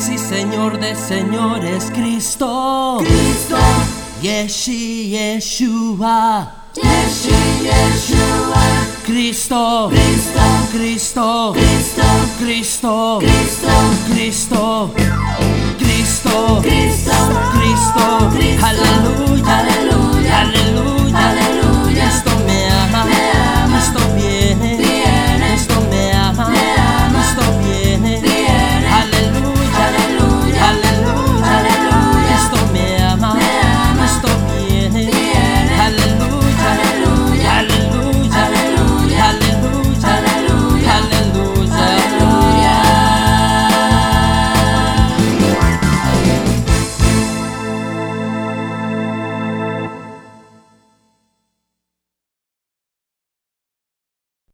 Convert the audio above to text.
Reyes y Señor de señores, Cristo. Cristo, Yeshua. Yeshua, Cristo, Cristo, Cristo, Cristo, Cristo, Cristo, Cristo, Cristo, Cristo, Cristo, Cristo, aleluya.